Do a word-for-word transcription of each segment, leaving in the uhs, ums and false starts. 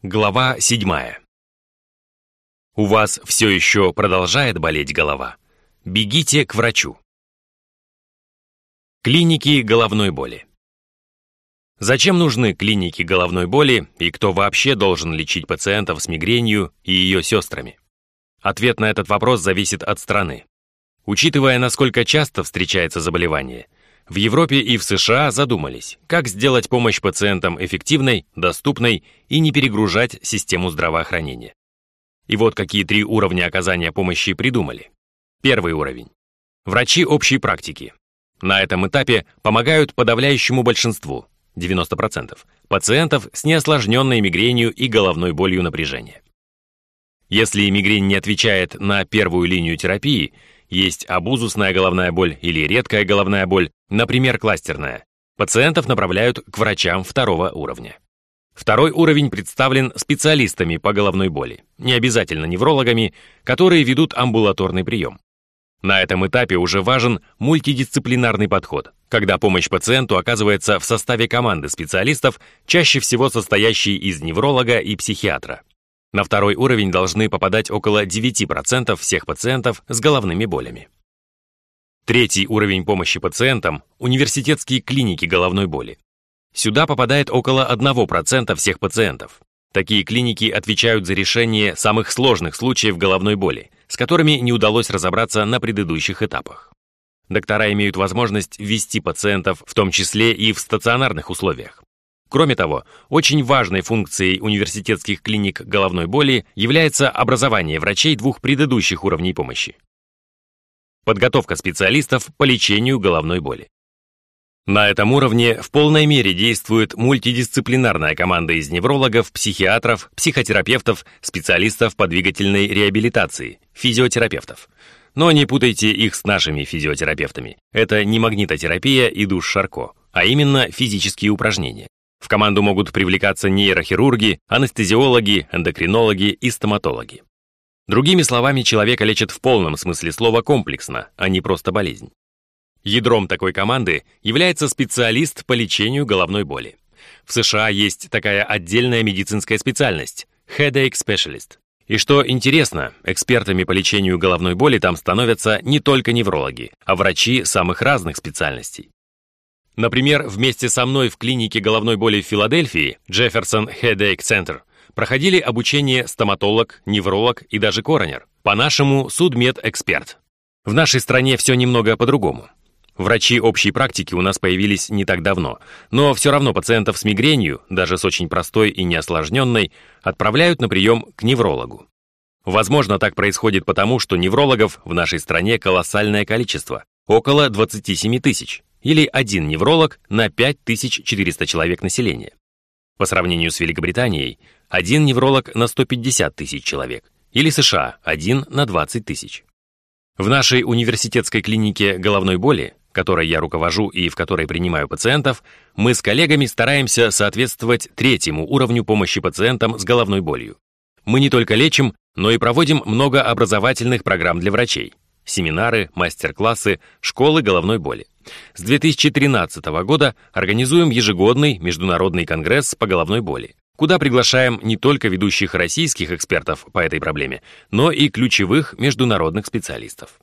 Глава седьмая. У вас все еще продолжает болеть голова? Бегите к врачу. Клиники головной боли. Зачем нужны клиники головной боли и кто вообще должен лечить пациентов с мигренью и ее сестрами? Ответ на этот вопрос зависит от страны. Учитывая, насколько часто встречается заболевание, в Европе и в США задумались, как сделать помощь пациентам эффективной, доступной и не перегружать систему здравоохранения. И вот какие три уровня оказания помощи придумали. Первый уровень. Врачи общей практики. На этом этапе помогают подавляющему большинству, девяносто процентов, пациентов с неосложненной мигренью и головной болью напряжения. Если мигрень не отвечает на первую линию терапии, есть абузусная головная боль или редкая головная боль, например, кластерная, пациентов направляют к врачам второго уровня. Второй уровень представлен специалистами по головной боли, не обязательно неврологами, которые ведут амбулаторный прием. На этом этапе уже важен мультидисциплинарный подход, когда помощь пациенту оказывается в составе команды специалистов, чаще всего состоящей из невролога и психиатра. На второй уровень должны попадать около девять процентов всех пациентов с головными болями. Третий уровень помощи пациентам – университетские клиники головной боли. Сюда попадает около одного процента всех пациентов. Такие клиники отвечают за решение самых сложных случаев головной боли, с которыми не удалось разобраться на предыдущих этапах. Доктора имеют возможность ввести пациентов, в том числе и в стационарных условиях. Кроме того, очень важной функцией университетских клиник головной боли является образование врачей двух предыдущих уровней помощи. Подготовка специалистов по лечению головной боли. На этом уровне в полной мере действует мультидисциплинарная команда из неврологов, психиатров, психотерапевтов, специалистов по двигательной реабилитации, физиотерапевтов. Но не путайте их с нашими физиотерапевтами. Это не магнитотерапия и душ Шарко, а именно физические упражнения. В команду могут привлекаться нейрохирурги, анестезиологи, эндокринологи и стоматологи. Другими словами, человека лечат в полном смысле слова комплексно, а не просто болезнь. Ядром такой команды является специалист по лечению головной боли. В США есть такая отдельная медицинская специальность – Headache Specialist. И что интересно, экспертами по лечению головной боли там становятся не только неврологи, а врачи самых разных специальностей. Например, вместе со мной в клинике головной боли в Филадельфии Jefferson Headache Center проходили обучение стоматолог, невролог и даже коронер, по-нашему судмедэксперт. В нашей стране все немного по-другому. Врачи общей практики у нас появились не так давно, но все равно пациентов с мигренью, даже с очень простой и неосложненной, отправляют на прием к неврологу. Возможно, так происходит потому, что неврологов в нашей стране колоссальное количество, около двадцать семь тысяч, или один невролог на пять тысяч четыреста человек населения. По сравнению с Великобританией, один невролог на сто пятьдесят тысяч человек, или США, один на двадцать тысяч. В нашей университетской клинике головной боли, которой я руковожу и в которой принимаю пациентов, мы с коллегами стараемся соответствовать третьему уровню помощи пациентам с головной болью. Мы не только лечим, но и проводим много образовательных программ для врачей. Семинары, мастер-классы, школы головной боли. С две тысячи тринадцатого года организуем ежегодный международный конгресс по головной боли, куда приглашаем не только ведущих российских экспертов по этой проблеме, но и ключевых международных специалистов.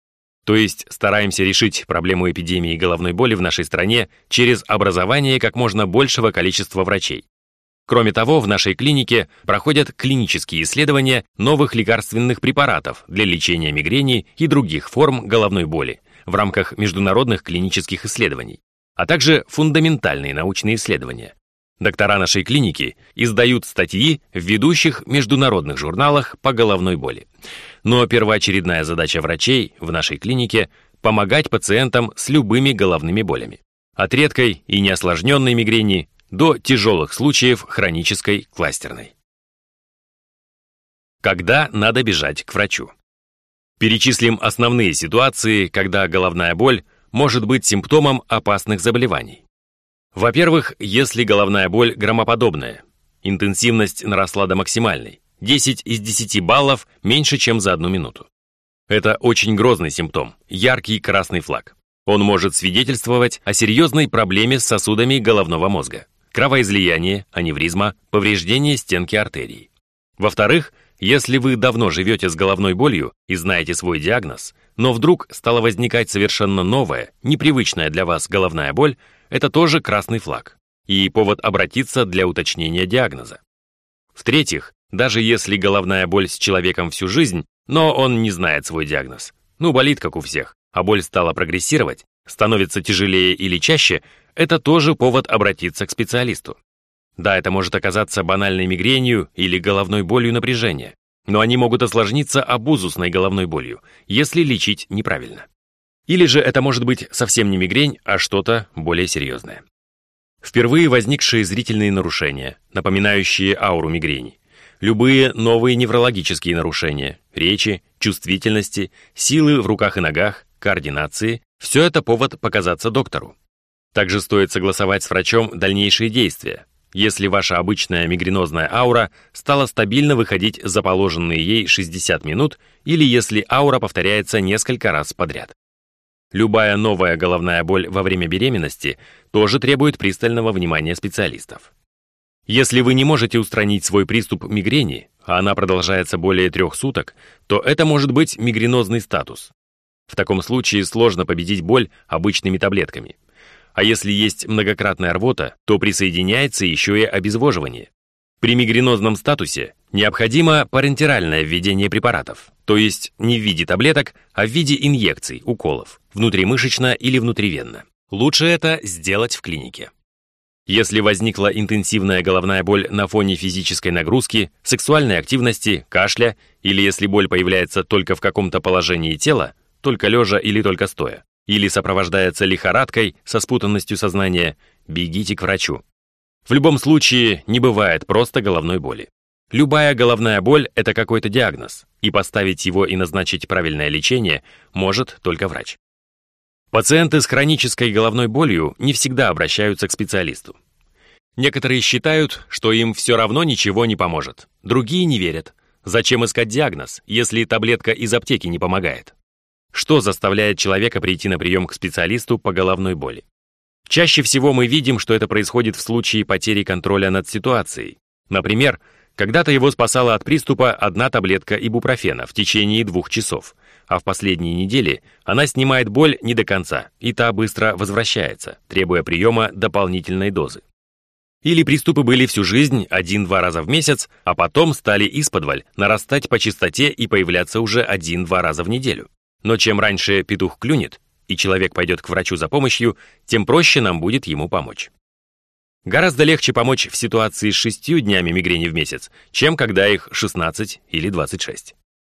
То есть стараемся решить проблему эпидемии головной боли в нашей стране через образование как можно большего количества врачей. Кроме того, в нашей клинике проходят клинические исследования новых лекарственных препаратов для лечения мигрени и других форм головной боли в рамках международных клинических исследований, а также фундаментальные научные исследования. Доктора нашей клиники издают статьи в ведущих международных журналах по головной боли. Но первоочередная задача врачей в нашей клинике – помогать пациентам с любыми головными болями. От редкой и неосложненной мигрени до тяжелых случаев хронической кластерной. Когда надо бежать к врачу? Перечислим основные ситуации, когда головная боль может быть симптомом опасных заболеваний. Во-первых, если головная боль громоподобная, интенсивность наросла до максимальной, десять из десяти баллов меньше, чем за одну минуту. Это очень грозный симптом, яркий красный флаг. Он может свидетельствовать о серьезной проблеме с сосудами головного мозга. кровоизлияние, аневризма, повреждение стенки артерий. Во-вторых, если вы давно живете с головной болью и знаете свой диагноз, но вдруг стала возникать совершенно новая, непривычная для вас головная боль, это тоже красный флаг и повод обратиться для уточнения диагноза. В-третьих, даже если головная боль с человеком всю жизнь, но он не знает свой диагноз, ну болит как у всех, а боль стала прогрессировать, становится тяжелее или чаще, это тоже повод обратиться к специалисту. Да, это может оказаться банальной мигренью или головной болью напряжения, но они могут осложниться абузусной головной болью, если лечить неправильно. Или же это может быть совсем не мигрень, а что-то более серьезное. Впервые возникшие зрительные нарушения, напоминающие ауру мигрени, любые новые неврологические нарушения, речи, чувствительности, силы в руках и ногах, координации – все это повод показаться доктору. Также стоит согласовать с врачом дальнейшие действия, если ваша обычная мигренозная аура стала стабильно выходить за положенные ей шестьдесят минут или если аура повторяется несколько раз подряд. Любая новая головная боль во время беременности тоже требует пристального внимания специалистов. Если вы не можете устранить свой приступ мигрени, а она продолжается более трех суток, то это может быть мигренозный статус. В таком случае сложно победить боль обычными таблетками. А если есть многократная рвота, то присоединяется еще и обезвоживание. При мигренозном статусе необходимо парентеральное введение препаратов, то есть не в виде таблеток, а в виде инъекций, уколов, внутримышечно или внутривенно. Лучше это сделать в клинике. Если возникла интенсивная головная боль на фоне физической нагрузки, сексуальной активности, кашля, или если боль появляется только в каком-то положении тела, только лежа или только стоя, или сопровождается лихорадкой со спутанностью сознания, бегите к врачу. В любом случае, не бывает просто головной боли. Любая головная боль – это какой-то диагноз, и поставить его и назначить правильное лечение может только врач. Пациенты с хронической головной болью не всегда обращаются к специалисту. Некоторые считают, что им все равно ничего не поможет. Другие не верят. Зачем искать диагноз, если таблетка из аптеки не помогает? Что заставляет человека прийти на прием к специалисту по головной боли? Чаще всего мы видим, что это происходит в случае потери контроля над ситуацией. Например, когда-то его спасала от приступа одна таблетка ибупрофена в течение двух часов, а в последние недели она снимает боль не до конца, и та быстро возвращается, требуя приема дополнительной дозы. Или приступы были всю жизнь один-два раза в месяц, а потом стали исподволь нарастать по частоте и появляться уже один-два раза в неделю. Но чем раньше петух клюнет, и человек пойдет к врачу за помощью, тем проще нам будет ему помочь. Гораздо легче помочь в ситуации с шестью днями мигрени в месяц, чем когда их шестнадцать или двадцать шесть.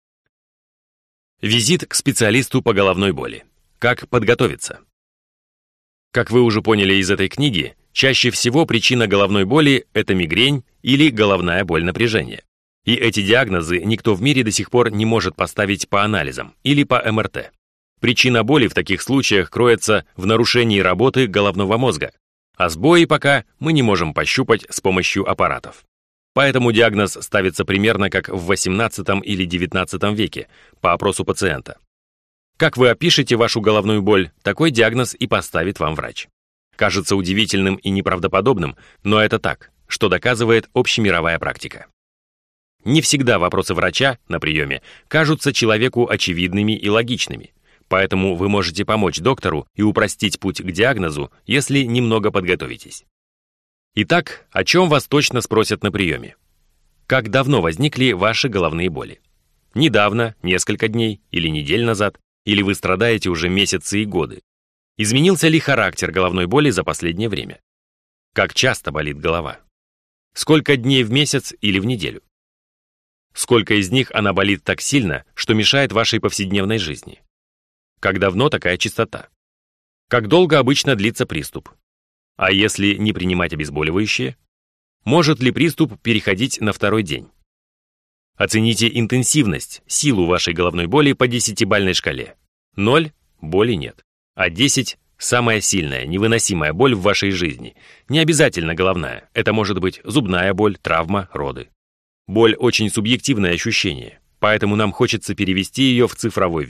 Визит к специалисту по головной боли. Как подготовиться? Как вы уже поняли из этой книги, чаще всего причина головной боли – это мигрень или головная боль напряжения. И эти диагнозы никто в мире до сих пор не может поставить по анализам или по эм эр тэ. Причина боли в таких случаях кроется в нарушении работы головного мозга, а сбои пока мы не можем пощупать с помощью аппаратов. Поэтому диагноз ставится примерно как в восемнадцатом или девятнадцатом веке по опросу пациента. Как вы опишете вашу головную боль, такой диагноз и поставит вам врач. Кажется удивительным и неправдоподобным, но это так, что доказывает общемировая практика. Не всегда вопросы врача на приеме кажутся человеку очевидными и логичными, поэтому вы можете помочь доктору и упростить путь к диагнозу, если немного подготовитесь. Итак, о чем вас точно спросят на приеме? Как давно возникли ваши головные боли? Недавно, несколько дней или недель назад, или вы страдаете уже месяцы и годы? Изменился ли характер головной боли за последнее время? Как часто болит голова? Сколько дней в месяц или в неделю? Сколько из них она болит так сильно, что мешает вашей повседневной жизни? Как давно такая частота? Как долго обычно длится приступ? А если не принимать обезболивающие? Может ли приступ переходить на второй день? Оцените интенсивность, силу вашей головной боли по десятибалльной шкале. ноль – боли нет, а десять – самая сильная, невыносимая боль в вашей жизни. Не обязательно головная, это может быть зубная боль, травма, роды. Боль – очень субъективное ощущение, поэтому нам хочется перевести ее в цифровой вид.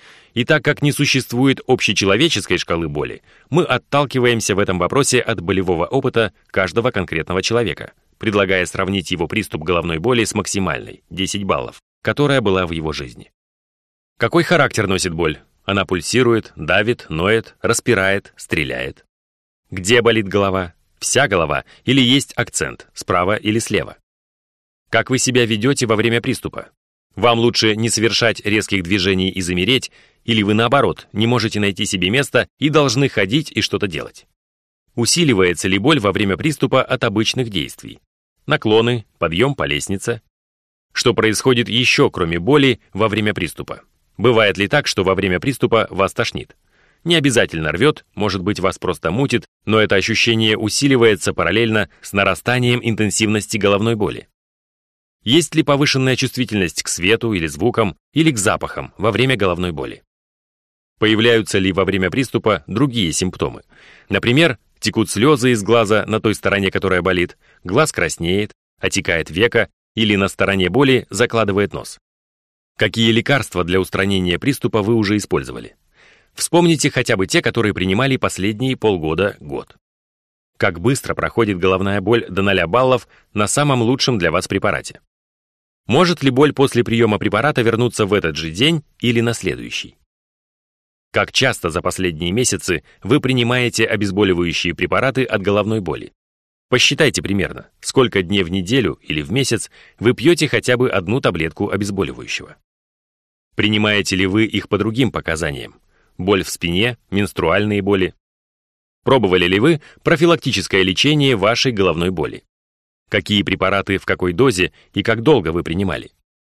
И так как не существует общечеловеческой шкалы боли, мы отталкиваемся в этом вопросе от болевого опыта каждого конкретного человека, предлагая сравнить его приступ головной боли с максимальной, десять баллов, которая была в его жизни. Какой характер носит боль? Она пульсирует, давит, ноет, распирает, стреляет. Где болит голова? Вся голова или есть акцент, справа или слева? Как вы себя ведете во время приступа? Вам лучше не совершать резких движений и замереть, или вы, наоборот, не можете найти себе места и должны ходить и что-то делать? Усиливается ли боль во время приступа от обычных действий? Наклоны, подъем по лестнице? Что происходит еще, кроме боли, во время приступа? Бывает ли так, что во время приступа вас тошнит? Не обязательно рвет, может быть, вас просто мутит, но это ощущение усиливается параллельно с нарастанием интенсивности головной боли. Есть ли повышенная чувствительность к свету или звукам, или к запахам во время головной боли? Появляются ли во время приступа другие симптомы? Например, текут слезы из глаза на той стороне, которая болит, глаз краснеет, отекает века или на стороне боли закладывает нос. Какие лекарства для устранения приступа вы уже использовали? Вспомните хотя бы те, которые принимали последние полгода-год. Как быстро проходит головная боль до ноля баллов на самом лучшем для вас препарате? Может ли боль после приема препарата вернуться в этот же день или на следующий? Как часто за последние месяцы вы принимаете обезболивающие препараты от головной боли? Посчитайте примерно, сколько дней в неделю или в месяц вы пьете хотя бы одну таблетку обезболивающего. Принимаете ли вы их по другим показаниям? Боль в спине, менструальные боли? Пробовали ли вы профилактическое лечение вашей головной боли? Какие препараты в какой дозе и как долго вы принимали?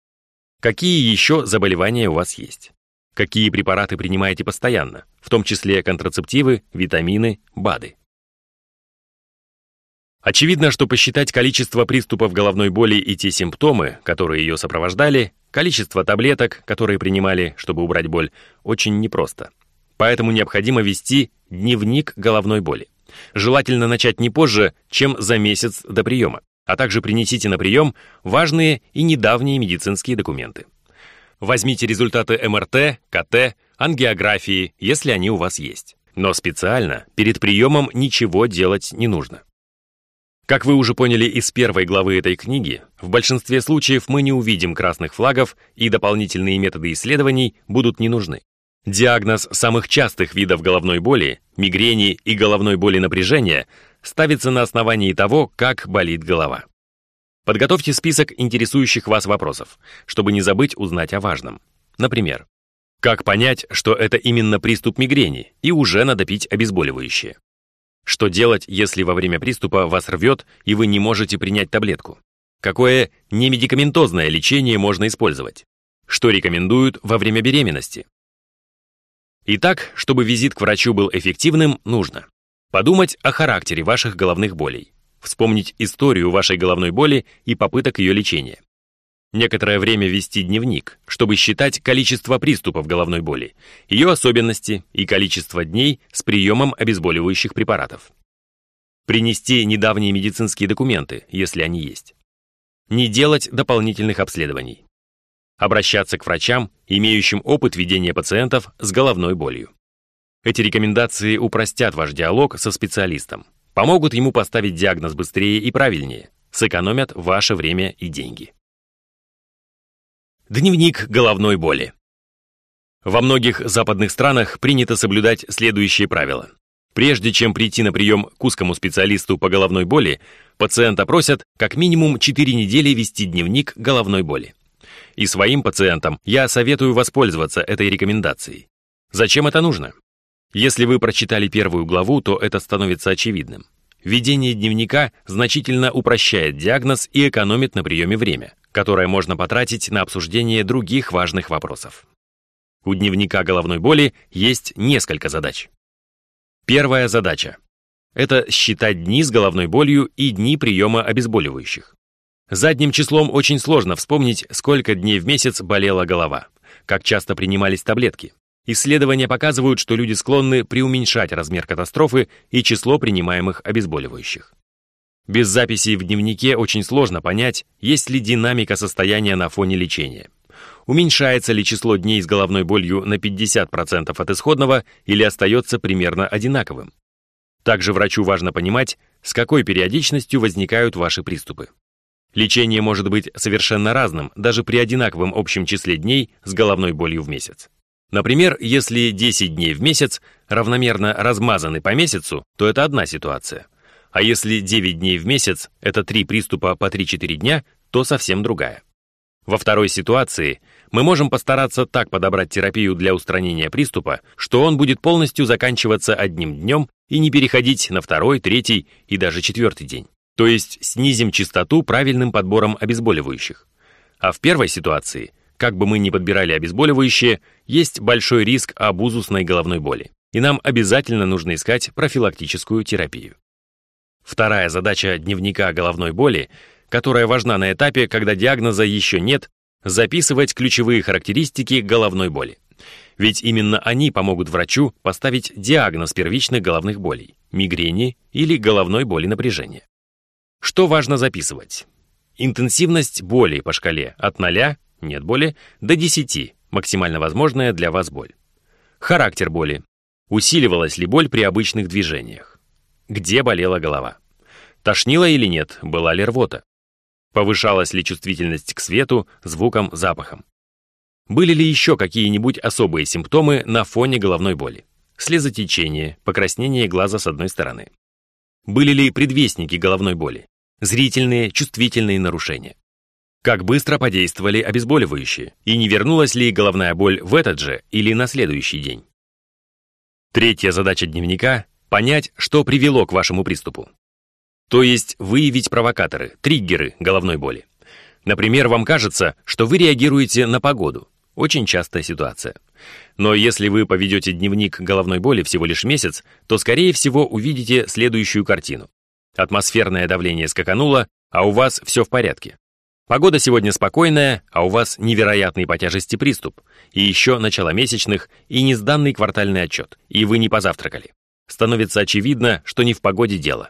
Какие еще заболевания у вас есть? Какие препараты принимаете постоянно, в том числе контрацептивы, витамины, БАДы? Очевидно, что посчитать количество приступов головной боли и те симптомы, которые ее сопровождали, количество таблеток, которые принимали, чтобы убрать боль, очень непросто. Поэтому необходимо вести дневник головной боли. Желательно начать не позже, чем за месяц до приема, а также принесите на прием важные и недавние медицинские документы. Возьмите результаты эм эр тэ, ка тэ, ангиографии, если они у вас есть. Но специально перед приемом ничего делать не нужно. Как вы уже поняли из первой главы этой книги, в большинстве случаев мы не увидим красных флагов, и дополнительные методы исследований будут не нужны. Диагноз самых частых видов головной боли, мигрени и головной боли напряжения ставится на основании того, как болит голова. Подготовьте список интересующих вас вопросов, чтобы не забыть узнать о важном. Например, как понять, что это именно приступ мигрени и уже надо пить обезболивающее? Что делать, если во время приступа вас рвет и вы не можете принять таблетку? Какое немедикаментозное лечение можно использовать? Что рекомендуют во время беременности? Итак, чтобы визит к врачу был эффективным, нужно подумать о характере ваших головных болей, вспомнить историю вашей головной боли и попыток ее лечения. Некоторое время вести дневник, чтобы считать количество приступов головной боли, ее особенности и количество дней с приемом обезболивающих препаратов. Принести недавние медицинские документы, если они есть. Не делать дополнительных обследований. Обращаться к врачам, имеющим опыт ведения пациентов с головной болью. Эти рекомендации упростят ваш диалог со специалистом, помогут ему поставить диагноз быстрее и правильнее, сэкономят ваше время и деньги. Дневник головной боли. Во многих западных странах принято соблюдать следующие правила. Прежде чем прийти на прием к узкому специалисту по головной боли, пациента просят как минимум четыре недели вести дневник головной боли. И своим пациентам я советую воспользоваться этой рекомендацией. Зачем это нужно? Если вы прочитали первую главу, то это становится очевидным. Ведение дневника значительно упрощает диагноз и экономит на приеме время, которое можно потратить на обсуждение других важных вопросов. У дневника головной боли есть несколько задач. Первая задача – это считать дни с головной болью и дни приема обезболивающих. Задним числом очень сложно вспомнить, сколько дней в месяц болела голова, как часто принимались таблетки. Исследования показывают, что люди склонны преуменьшать размер катастрофы и число принимаемых обезболивающих. Без записей в дневнике очень сложно понять, есть ли динамика состояния на фоне лечения. Уменьшается ли число дней с головной болью на пятьдесят процентов от исходного или остается примерно одинаковым? Также врачу важно понимать, с какой периодичностью возникают ваши приступы. Лечение может быть совершенно разным, даже при одинаковом общем числе дней с головной болью в месяц. Например, если десять дней в месяц равномерно размазаны по месяцу, то это одна ситуация. А если девять дней в месяц – это три приступа по три-четыре дня, то совсем другая. Во второй ситуации мы можем постараться так подобрать терапию для устранения приступа, что он будет полностью заканчиваться одним днем и не переходить на второй, третий и даже четвертый день. То есть снизим частоту правильным подбором обезболивающих. А в первой ситуации, как бы мы ни подбирали обезболивающие, есть большой риск абузусной головной боли, и нам обязательно нужно искать профилактическую терапию. Вторая задача дневника головной боли, которая важна на этапе, когда диагноза еще нет, записывать ключевые характеристики головной боли. Ведь именно они помогут врачу поставить диагноз первичных головных болей, мигрени или головной боли напряжения. Что важно записывать? Интенсивность боли по шкале от ноля, нет боли, до десяти, максимально возможная для вас боль. Характер боли. Усиливалась ли боль при обычных движениях? Где болела голова? Тошнило или нет, была ли рвота? Повышалась ли чувствительность к свету, звукам, запахам? Были ли еще какие-нибудь особые симптомы на фоне головной боли? Слезотечение, покраснение глаза с одной стороны. Были ли предвестники головной боли? Зрительные, чувствительные нарушения. Как быстро подействовали обезболивающие? И не вернулась ли головная боль в этот же или на следующий день? Третья задача дневника – понять, что привело к вашему приступу. То есть выявить провокаторы, триггеры головной боли. Например, вам кажется, что вы реагируете на погоду. Очень частая ситуация. Но если вы поведете дневник головной боли всего лишь месяц, то, скорее всего, увидите следующую картину. Атмосферное давление скакануло, а у вас все в порядке. Погода сегодня спокойная, а у вас невероятный по тяжести приступ. И еще начало месячных, и не сданный квартальный отчет, и вы не позавтракали. Становится очевидно, что не в погоде дело.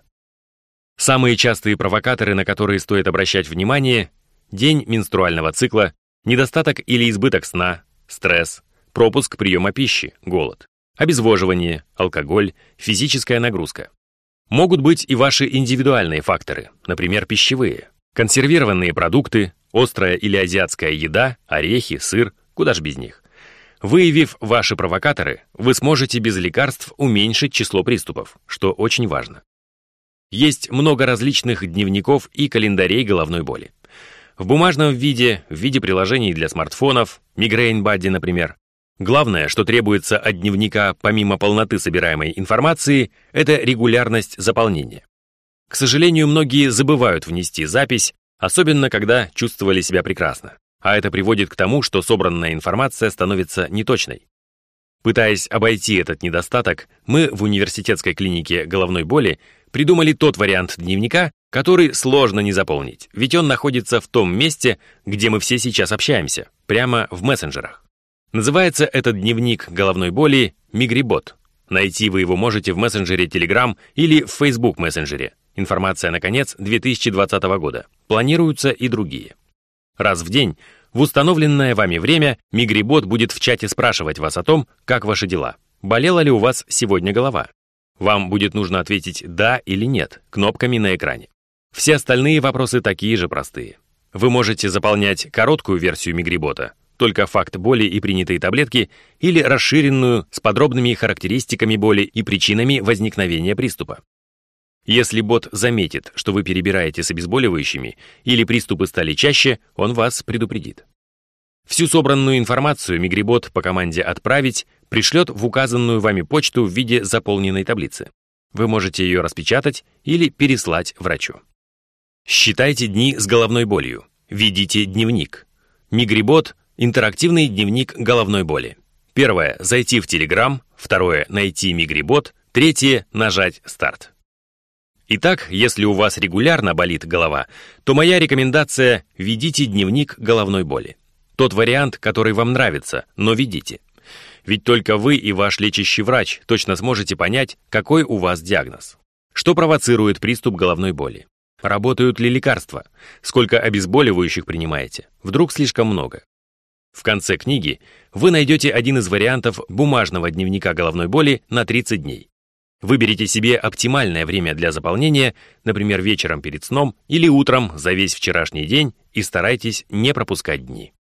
Самые частые провокаторы, на которые стоит обращать внимание – день менструального цикла, недостаток или избыток сна, стресс, пропуск приема пищи, голод, обезвоживание, алкоголь, физическая нагрузка. Могут быть и ваши индивидуальные факторы, например, пищевые, консервированные продукты, острая или азиатская еда, орехи, сыр, куда ж без них. Выявив ваши провокаторы, вы сможете без лекарств уменьшить число приступов, что очень важно. Есть много различных дневников и календарей головной боли. В бумажном виде, в виде приложений для смартфонов, Migraine Buddy, например. Главное, что требуется от дневника помимо полноты собираемой информации, это регулярность заполнения. К сожалению, многие забывают внести запись, особенно когда чувствовали себя прекрасно. А это приводит к тому, что собранная информация становится неточной. Пытаясь обойти этот недостаток, мы в университетской клинике головной боли придумали тот вариант дневника, который сложно не заполнить, ведь он находится в том месте, где мы все сейчас общаемся, прямо в мессенджерах. Называется этот дневник головной боли «Мигрибот». Найти вы его можете в мессенджере Telegram или в Facebook мессенджере. Информация на конец две тысячи двадцатого года. Планируются и другие. Раз в день, в установленное вами время, Мигрибот будет в чате спрашивать вас о том, как ваши дела. Болела ли у вас сегодня голова? Вам будет нужно ответить «да» или «нет» кнопками на экране. Все остальные вопросы такие же простые. Вы можете заполнять короткую версию Мигрибота, только факт боли и принятые таблетки, или расширенную с подробными характеристиками боли и причинами возникновения приступа. Если бот заметит, что вы перебираете с обезболивающими или приступы стали чаще, он вас предупредит. Всю собранную информацию Мигрибот по команде «Отправить» пришлет в указанную вами почту в виде заполненной таблицы. Вы можете ее распечатать или переслать врачу. Считайте дни с головной болью. Ведите дневник. Мигрибот – интерактивный дневник головной боли. Первое – зайти в Telegram. Второе – найти Мигрибот. Третье – нажать «Старт». Итак, если у вас регулярно болит голова, то моя рекомендация – ведите дневник головной боли. Тот вариант, который вам нравится, но ведите. Ведь только вы и ваш лечащий врач точно сможете понять, какой у вас диагноз. Что провоцирует приступ головной боли? Работают ли лекарства? Сколько обезболивающих принимаете? Вдруг слишком много? В конце книги вы найдете один из вариантов бумажного дневника головной боли на тридцать дней. Выберите себе оптимальное время для заполнения, например, вечером перед сном или утром за весь вчерашний день, и старайтесь не пропускать дни.